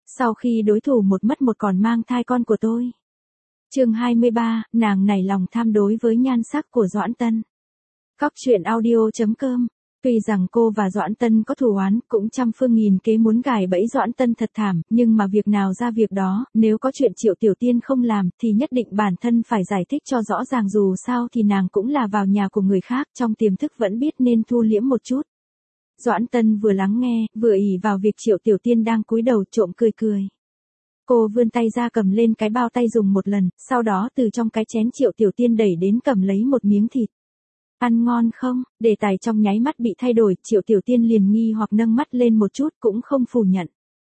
Sau khi đối thủ một mất một còn mang thai con của tôi. Chương 23, nàng nảy lòng tham đối với nhan sắc của Doãn Tân. Cóc truyện audio.com. Tuy rằng cô và Doãn Tân có thù oán, cũng trăm phương nghìn kế muốn gài bẫy Doãn Tân thật thảm, nhưng mà việc nào ra việc đó, nếu có chuyện Triệu Tiểu Tiên không làm, thì nhất định bản thân phải giải thích cho rõ ràng, dù sao thì nàng cũng là vào nhà của người khác, trong tiềm thức vẫn biết nên thu liễm một chút. Doãn Tân vừa lắng nghe, vừa ỷ vào việc Triệu Tiểu Tiên đang cúi đầu trộm cười cười. Cô vươn tay ra cầm lên cái bao tay dùng một lần, sau đó từ trong cái chén Triệu Tiểu Tiên đẩy đến cầm lấy một miếng thịt. Ăn ngon không? Đề tài trong nháy mắt bị thay đổi, Triệu Tiểu Tiên liền nghi hoặc nâng mắt lên một chút, cũng không phủ nhận.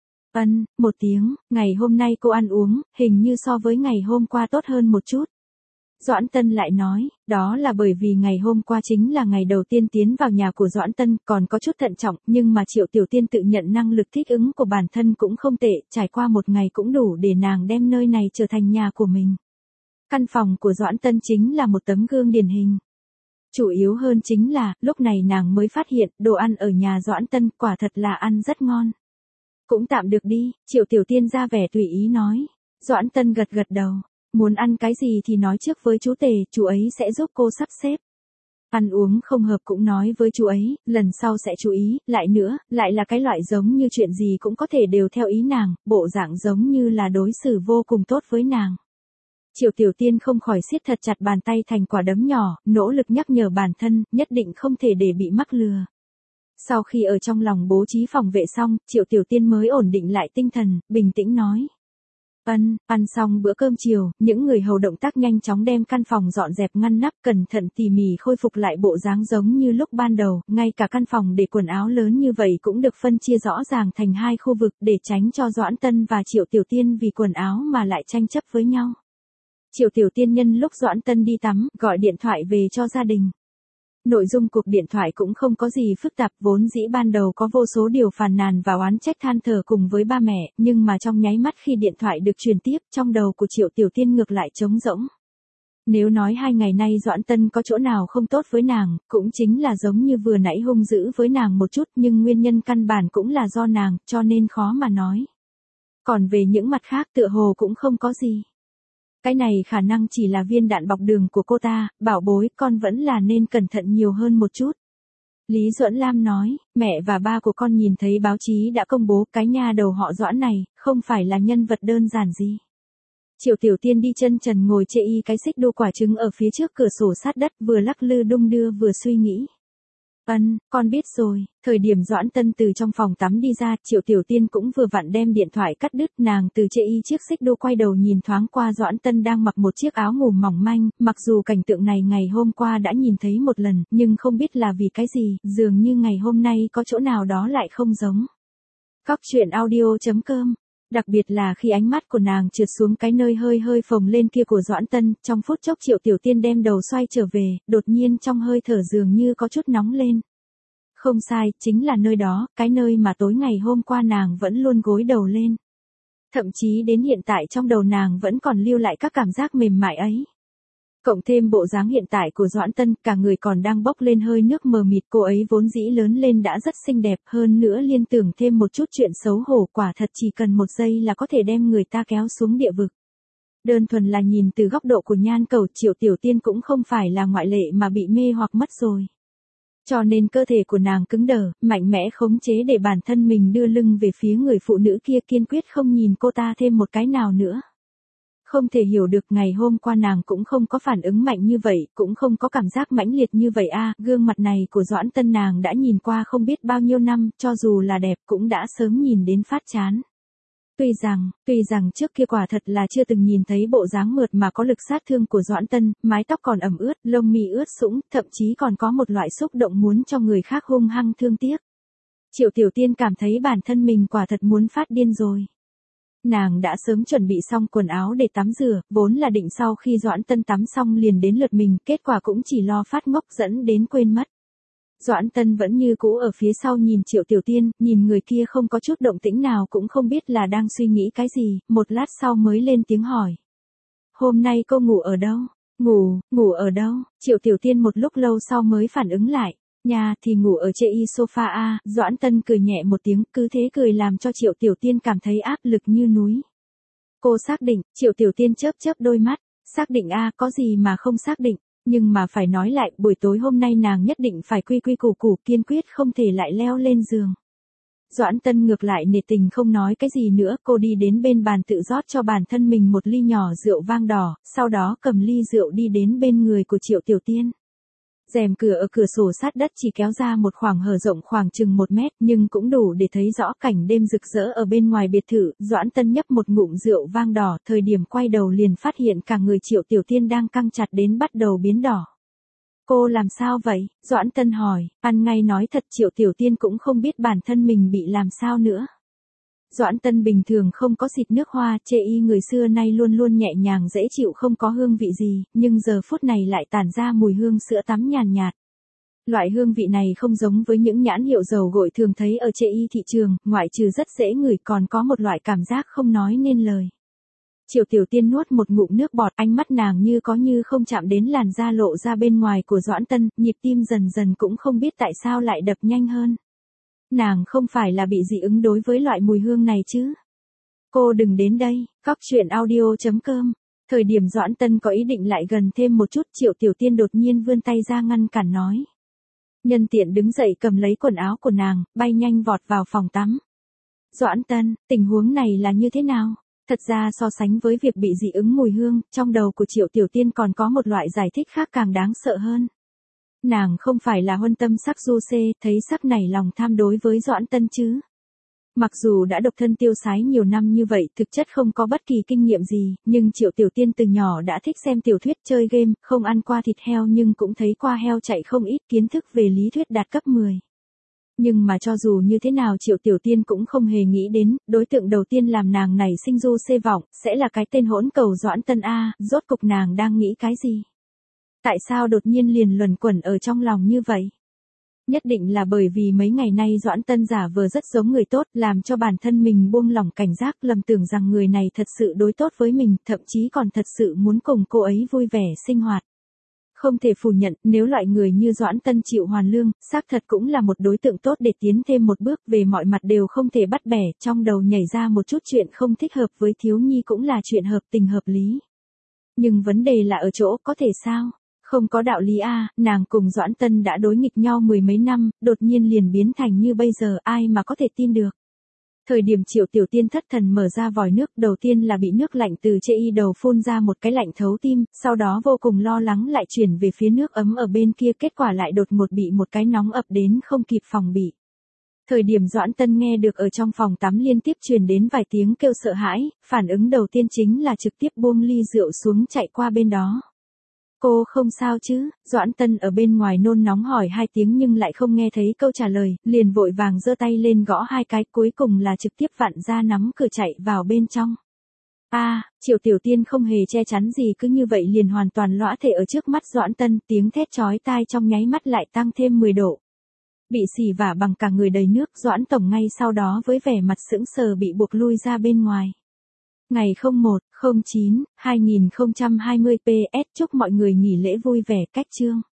Một tiếng, ngày hôm nay cô ăn uống, hình như so với ngày hôm qua tốt hơn một chút. Doãn Tân lại nói, đó là bởi vì ngày hôm qua chính là ngày đầu tiên tiến vào nhà của Doãn Tân, còn có chút thận trọng, nhưng mà Triệu Tiểu Tiên tự nhận năng lực thích ứng của bản thân cũng không tệ, trải qua một ngày cũng đủ để nàng đem nơi này trở thành nhà của mình. Căn phòng của Doãn Tân chính là một tấm gương điển hình. Chủ yếu hơn chính là, lúc này nàng mới phát hiện, đồ ăn ở nhà Doãn Tân quả thật là ăn rất ngon. Cũng tạm được đi, Triệu Tiểu Tiên ra vẻ tùy ý nói. Doãn Tân gật gật đầu. Muốn ăn cái gì thì nói trước với chú Tề, chú ấy sẽ giúp cô sắp xếp. Ăn uống không hợp cũng nói với chú ấy, lần sau sẽ chú ý, lại nữa, lại là cái loại giống như chuyện gì cũng có thể đều theo ý nàng, bộ dạng giống như là đối xử vô cùng tốt với nàng. Triệu Tiểu Tiên không khỏi siết thật chặt bàn tay thành quả đấm nhỏ, nỗ lực nhắc nhở bản thân, nhất định không thể để bị mắc lừa. Sau khi ở trong lòng bố trí phòng vệ xong, Triệu Tiểu Tiên mới ổn định lại tinh thần, bình tĩnh nói. Ăn xong bữa cơm chiều, những người hầu động tác nhanh chóng đem căn phòng dọn dẹp ngăn nắp, cẩn thận tỉ mỉ khôi phục lại bộ dáng giống như lúc ban đầu, ngay cả căn phòng để quần áo lớn như vậy cũng được phân chia rõ ràng thành hai khu vực để tránh cho Doãn Tân và Triệu Tiểu Tiên vì quần áo mà lại tranh chấp với nhau. Triệu Tiểu Tiên nhân lúc Doãn Tân đi tắm, gọi điện thoại về cho gia đình. Nội dung cuộc điện thoại cũng không có gì phức tạp, vốn dĩ ban đầu có vô số điều phàn nàn và oán trách than thở cùng với ba mẹ, nhưng mà trong nháy mắt khi điện thoại được truyền tiếp, trong đầu của Triệu Tiểu Tiên ngược lại trống rỗng. Nếu nói 2 ngày nay Doãn Tân có chỗ nào không tốt với nàng, cũng chính là giống như vừa nãy hung dữ với nàng một chút, nhưng nguyên nhân căn bản cũng là do nàng, cho nên khó mà nói. Còn về những mặt khác tựa hồ cũng không có gì. Cái này khả năng chỉ là viên đạn bọc đường của cô ta, bảo bối, con vẫn là nên cẩn thận nhiều hơn một chút. Lý Duẫn Lam nói, mẹ và ba của con nhìn thấy báo chí đã công bố cái nha đầu họ Doãn này, không phải là nhân vật đơn giản gì. Triệu Tiểu Tiên đi chân trần ngồi chê y cái xích đu quả trứng ở phía trước cửa sổ sát đất, vừa lắc lư đung đưa vừa suy nghĩ. Con biết rồi. Thời điểm Doãn Tân từ trong phòng tắm đi ra, Triệu Tiểu Tiên cũng vừa vặn đem điện thoại cắt đứt, nàng từ chê y chiếc xích đu quay đầu nhìn thoáng qua Doãn Tân đang mặc một chiếc áo ngủ mỏng manh, mặc dù cảnh tượng này ngày hôm qua đã nhìn thấy một lần, nhưng không biết là vì cái gì, dường như ngày hôm nay có chỗ nào đó lại không giống. Cóc truyện audio.com. Đặc biệt là khi ánh mắt của nàng trượt xuống cái nơi hơi hơi phồng lên kia của Doãn Tân, trong phút chốc Triệu Tiểu Tiên đem đầu xoay trở về, đột nhiên trong hơi thở dường như có chút nóng lên. Không sai, chính là nơi đó, cái nơi mà tối ngày hôm qua nàng vẫn luôn gối đầu lên. Thậm chí đến hiện tại trong đầu nàng vẫn còn lưu lại các cảm giác mềm mại ấy. Cộng thêm bộ dáng hiện tại của Doãn Tân, cả người còn đang bốc lên hơi nước mờ mịt, cô ấy vốn dĩ lớn lên đã rất xinh đẹp, hơn nữa liên tưởng thêm một chút chuyện xấu hổ, quả thật chỉ cần một giây là có thể đem người ta kéo xuống địa vực. Đơn thuần là nhìn từ góc độ của nhan cầu, Triệu Tiểu Tiên cũng không phải là ngoại lệ mà bị mê hoặc mất rồi. Cho nên cơ thể của nàng cứng đờ, mạnh mẽ khống chế để bản thân mình đưa lưng về phía người phụ nữ kia, kiên quyết không nhìn cô ta thêm một cái nào nữa. Không thể hiểu được ngày hôm qua nàng cũng không có phản ứng mạnh như vậy, cũng không có cảm giác mãnh liệt như vậy a. Gương mặt này của Doãn Tân nàng đã nhìn qua không biết bao nhiêu năm, cho dù là đẹp cũng đã sớm nhìn đến phát chán. Tuy rằng trước kia quả thật là chưa từng nhìn thấy bộ dáng mượt mà có lực sát thương của Doãn Tân, mái tóc còn ẩm ướt, lông mi ướt sũng, thậm chí còn có một loại xúc động muốn cho người khác hung hăng thương tiếc. Triệu Tiểu Tiên cảm thấy bản thân mình quả thật muốn phát điên rồi. Nàng đã sớm chuẩn bị xong quần áo để tắm rửa, vốn là định sau khi Doãn Tân tắm xong liền đến lượt mình, kết quả cũng chỉ lo phát ngốc dẫn đến quên mất. Doãn Tân vẫn như cũ ở phía sau nhìn Triệu Tiểu Tiên, nhìn người kia không có chút động tĩnh nào, cũng không biết là đang suy nghĩ cái gì, một lát sau mới lên tiếng hỏi. Hôm nay cô ngủ ở đâu? Ngủ ở đâu? Triệu Tiểu Tiên một lúc lâu sau mới phản ứng lại. Nhà thì ngủ ở chê y sofa a, Doãn Tân cười nhẹ một tiếng, cứ thế cười làm cho Triệu Tiểu Tiên cảm thấy áp lực như núi. Cô xác định, Triệu Tiểu Tiên chớp chớp đôi mắt, xác định a, có gì mà không xác định, nhưng mà phải nói lại, buổi tối hôm nay nàng nhất định phải quy quy củ củ, kiên quyết không thể lại leo lên giường. Doãn Tân ngược lại nể tình không nói cái gì nữa, cô đi đến bên bàn tự rót cho bản thân mình một ly nhỏ rượu vang đỏ, sau đó cầm ly rượu đi đến bên người của Triệu Tiểu Tiên. Rèm cửa ở cửa sổ sát đất chỉ kéo ra một khoảng hở rộng khoảng chừng 1 mét, nhưng cũng đủ để thấy rõ cảnh đêm rực rỡ ở bên ngoài biệt thự. Doãn Tân nhấp một ngụm rượu vang đỏ, thời điểm quay đầu liền phát hiện cả người Triệu Tiểu Tiên đang căng chặt đến bắt đầu biến đỏ. Cô làm sao vậy? Doãn Tân hỏi, ăn ngay nói thật Triệu Tiểu Tiên cũng không biết bản thân mình bị làm sao nữa. Doãn Tân bình thường không có xịt nước hoa, chê y người xưa nay luôn luôn nhẹ nhàng dễ chịu không có hương vị gì, nhưng giờ phút này lại tản ra mùi hương sữa tắm nhàn nhạt. Loại hương vị này không giống với những nhãn hiệu dầu gội thường thấy ở chê y thị trường, ngoại trừ rất dễ ngửi còn có một loại cảm giác không nói nên lời. Triệu Tiểu Tiên nuốt một ngụm nước bọt, ánh mắt nàng như có như không chạm đến làn da lộ ra bên ngoài của Doãn Tân, nhịp tim dần dần cũng không biết tại sao lại đập nhanh hơn. Nàng không phải là bị dị ứng đối với loại mùi hương này chứ? Cô đừng đến đây, coctruyện.audio.com. Thời điểm Doãn Tân có ý định lại gần thêm một chút, Triệu Tiểu Tiên đột nhiên vươn tay ra ngăn cản nói. Nhân tiện đứng dậy cầm lấy quần áo của nàng, bay nhanh vọt vào phòng tắm. Doãn Tân, tình huống này là như thế nào? Thật ra so sánh với việc bị dị ứng mùi hương, trong đầu của Triệu Tiểu Tiên còn có một loại giải thích khác càng đáng sợ hơn. Nàng không phải là huân tâm sắc du xê, thấy sắc nảy lòng tham đối với Doãn Tân chứ. Mặc dù đã độc thân tiêu sái nhiều năm như vậy, thực chất không có bất kỳ kinh nghiệm gì, nhưng Triệu Tiểu Tiên từ nhỏ đã thích xem tiểu thuyết chơi game, không ăn qua thịt heo nhưng cũng thấy qua heo chạy không ít, kiến thức về lý thuyết đạt cấp 10. Nhưng mà cho dù như thế nào Triệu Tiểu Tiên cũng không hề nghĩ đến, đối tượng đầu tiên làm nàng này sinh du xê vọng, sẽ là cái tên hỗn cầu Doãn Tân a, rốt cục nàng đang nghĩ cái gì? Tại sao đột nhiên liền luẩn quẩn ở trong lòng như vậy? Nhất định là bởi vì mấy ngày nay Doãn Tân giả vờ rất giống người tốt, làm cho bản thân mình buông lỏng cảnh giác, lầm tưởng rằng người này thật sự đối tốt với mình, thậm chí còn thật sự muốn cùng cô ấy vui vẻ sinh hoạt. Không thể phủ nhận, nếu loại người như Doãn Tân chịu hoàn lương, xác thật cũng là một đối tượng tốt để tiến thêm một bước, về mọi mặt đều không thể bắt bẻ, trong đầu nhảy ra một chút chuyện không thích hợp với thiếu nhi cũng là chuyện hợp tình hợp lý. Nhưng vấn đề là ở chỗ, có thể sao? Không có đạo lý a, nàng cùng Doãn Tân đã đối nghịch nhau 10 mấy năm, đột nhiên liền biến thành như bây giờ, ai mà có thể tin được. Thời điểm Triệu Tiểu Tiên thất thần mở ra vòi nước, đầu tiên là bị nước lạnh từ chê y đầu phun ra một cái lạnh thấu tim, sau đó vô cùng lo lắng lại chuyển về phía nước ấm ở bên kia, kết quả lại đột ngột bị một cái nóng ập đến không kịp phòng bị. Thời điểm Doãn Tân nghe được ở trong phòng tắm liên tiếp truyền đến vài tiếng kêu sợ hãi, phản ứng đầu tiên chính là trực tiếp buông ly rượu xuống chạy qua bên đó. Cô không sao chứ? Doãn Tân ở bên ngoài nôn nóng hỏi 2 tiếng nhưng lại không nghe thấy câu trả lời, liền vội vàng giơ tay lên gõ 2 cái, cuối cùng là trực tiếp vặn ra nắm cửa chạy vào bên trong. Triệu Tiểu Tiên không hề che chắn gì, cứ như vậy liền hoàn toàn lõa thể ở trước mắt Doãn Tân, tiếng thét chói tai trong nháy mắt lại tăng thêm 10 độ. Bị xì vả bằng cả người đầy nước, Doãn Tổng ngay sau đó với vẻ mặt sững sờ bị buộc lui ra bên ngoài. Ngày 01/09/2020 PS, chúc mọi người nghỉ lễ vui vẻ. Cách chương